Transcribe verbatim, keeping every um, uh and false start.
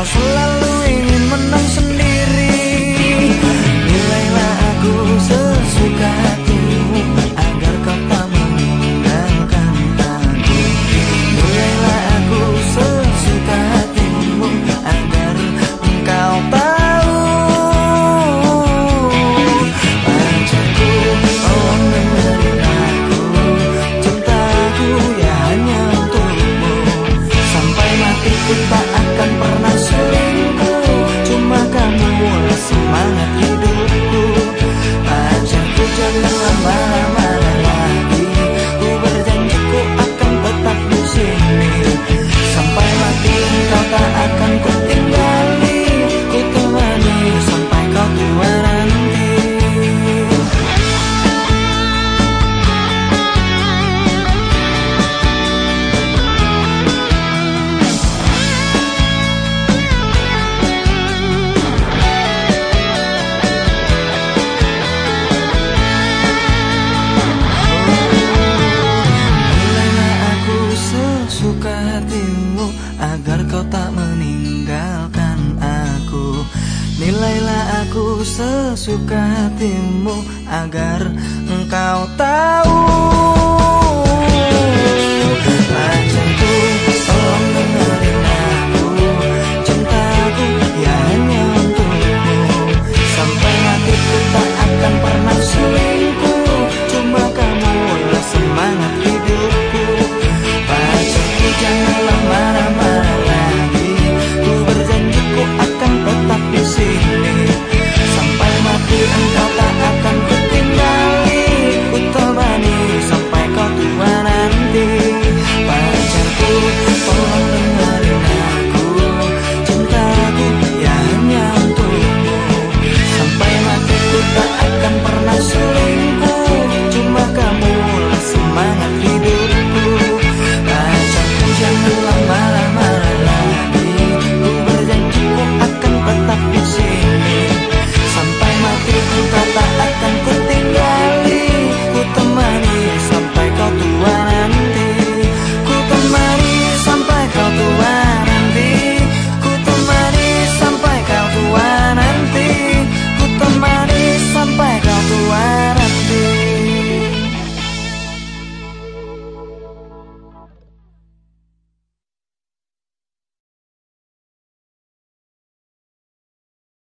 selalu ingin menang sendiri. Nilailah aku sesuka hatimu agar kau tak meninggalkan aku. Nilailah aku sesuka hatimu agar engkau tahu. Pacarku, tolong dengerin aku, cintaku ya hanya untukmu. Sampai mati ku tak akan pernah selingkuh, cuma kamulah semangat hidupku. Pacarku, jangan lama-lama lagi, ku berjanji ku akan tetap di sini. Sampai mati engkau tak akan ku tinggali, ku temani sampai kau tua nanti. Suka hatimu agar kau tak meninggalkan aku. Nilailah aku sesuka hatimu agar engkau tahu.